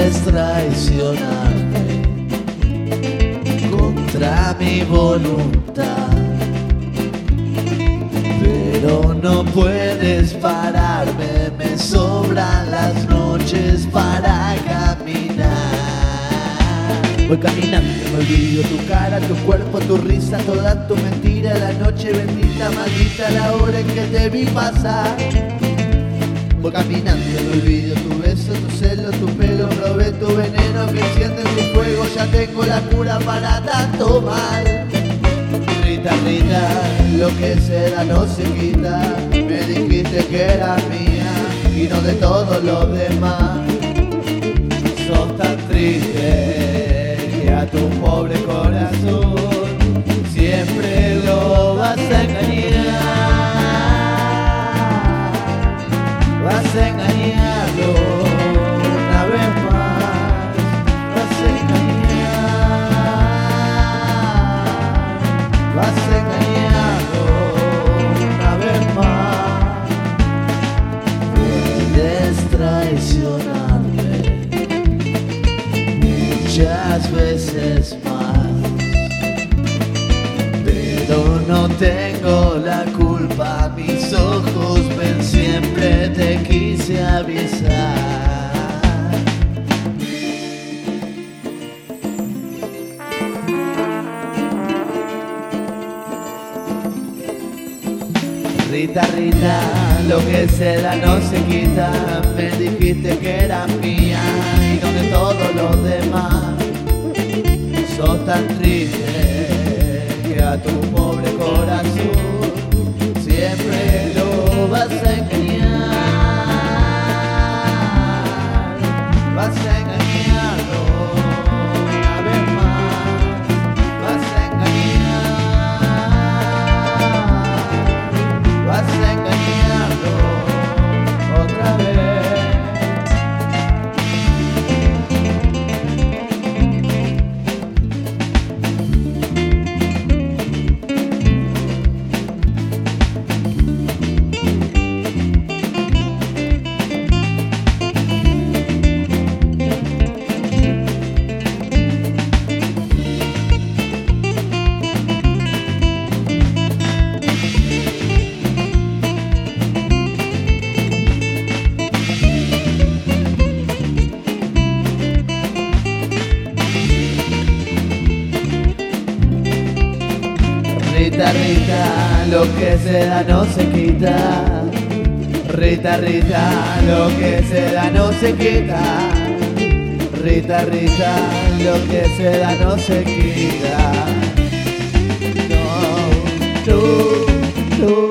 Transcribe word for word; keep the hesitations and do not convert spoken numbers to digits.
puedes traicionarme contra mi voluntad, pero no puedes pararme, me sobran las noches para caminar. Voy caminando, me olvido tu cara, tu cuerpo, tu risa, toda tu mentira, la noche bendita, maldita la hora en que te vi pasar. Voy caminando, me olvido tu beso, tu celo, tu pelo, probé tu veneno que enciende mi fuego, ya tengo la cura para tanto mal. Rita, Rita, lo que se da no se quita, me dijiste que eras mía y no de todos los demás. Sos tan triste que a tu pobre corazón siempre lo vas a engañar, vas a engañarlo una vez más, vas a engañar, vas a engañarlo una vez más. Puedes traicionarme muchas veces más, pero no tengo la culpa, mis ojos ven, siempre te quise avisar. Rita, Rita, lo que se da no se quita, me dijiste que era mía y no de todos los demás. Sos tan triste que a tu pobre corazón siempre lo vas a engañar, vas a engañarlo una vez más, vas a engañar, vas a engañarlo otra vez. Rita, Rita, lo que se da no se quita. Rita, Rita, lo que se da no se quita. Rita, Rita, lo que se da no se quita. No, no, no.